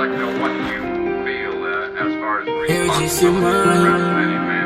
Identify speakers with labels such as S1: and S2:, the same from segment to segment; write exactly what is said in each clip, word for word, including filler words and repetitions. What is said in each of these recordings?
S1: Eu disse, mãe.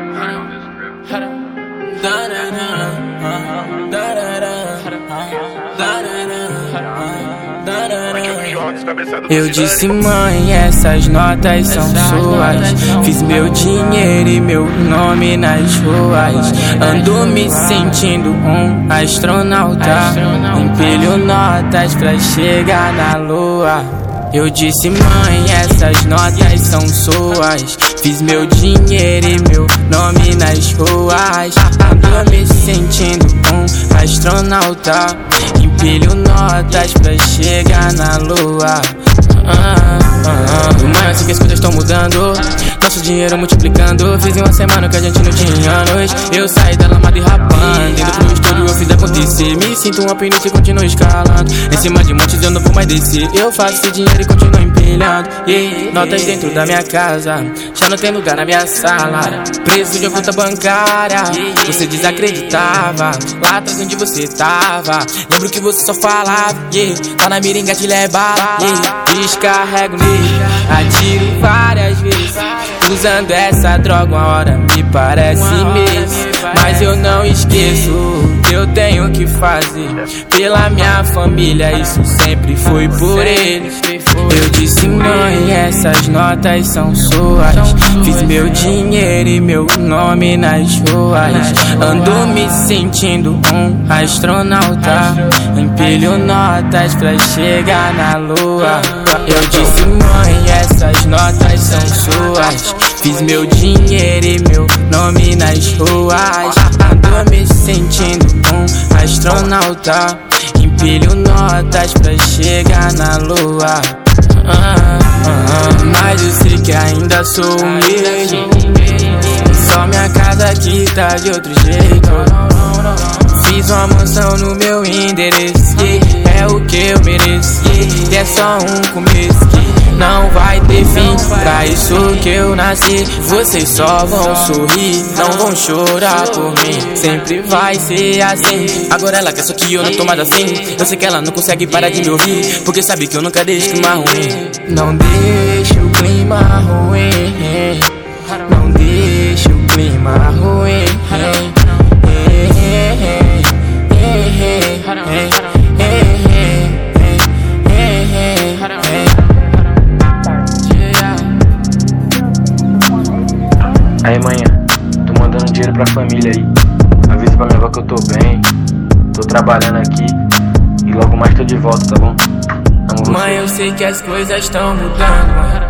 S1: Eu disse, mãe, essas notas são suas. Fiz meu dinheiro e meu nome nas ruas. Ando me sentindo um astronauta. Empilho notas pra chegar na lua. Eu disse, mãe, essas notas são suas. Fiz meu dinheiro e meu nome nas ruas. Ando me sentindo um astronauta. Empilho notas pra chegar na lua. ah, ah, ah. Mãe, eu sei que as coisas estão mudando, nosso dinheiro multiplicando. Fiz em uma semana que a gente não tinha anos. Eu saí da lamada e rapando, indo pro estúdio eu fiz acontecer. Me sinto um alpinista e continuo escalando. Em cima de montes eu não vou mais descer. Eu faço esse dinheiro e continuo empilhando. yeah. Notas dentro da minha casa, já não tem lugar na minha sala. Preso de uma conta bancária, você desacreditava. Lá atrás onde você tava, lembro que você só falava, yeah. Tá na miringa te levar, yeah. Descarrego nele, atiro várias vezes. Usando essa droga uma hora me parece mês. Mas eu não esqueço que eu tenho que fazer pela minha família, isso sempre foi por eles. Eu disse, mãe, essas notas são suas. Fiz meu dinheiro e meu nome nas ruas. Ando me sentindo um astronauta. Empilho notas pra chegar na lua. Eu disse, mãe, essas notas são suas. Fiz meu dinheiro e meu nome nas ruas. Ando me sentindo um astronauta. Empilho notas pra chegar na lua. ah, ah, ah. Mas eu sei que ainda sou humilde. Só minha casa aqui tá de outro jeito. Fiz uma mansão no meu endereço, yeah. É o que eu mereço, yeah. E é só um começo que não vai ter fim. Pra isso que eu nasci. Vocês só vão sorrir, não vão chorar por mim. Sempre vai ser assim. Agora ela quer só que eu não tô mais assim. Eu sei que ela não consegue parar de me ouvir, porque sabe que eu nunca deixo o clima ruim. Não deixa o clima ruim. Não deixa o clima ruim.
S2: Aí, manhã, tô mandando dinheiro pra família aí. Avisa pra minha avó que eu tô bem. Tô trabalhando aqui e logo mais tô de volta, tá bom? Amo você.
S1: Mãe, eu sei que as coisas estão mudando, mãe.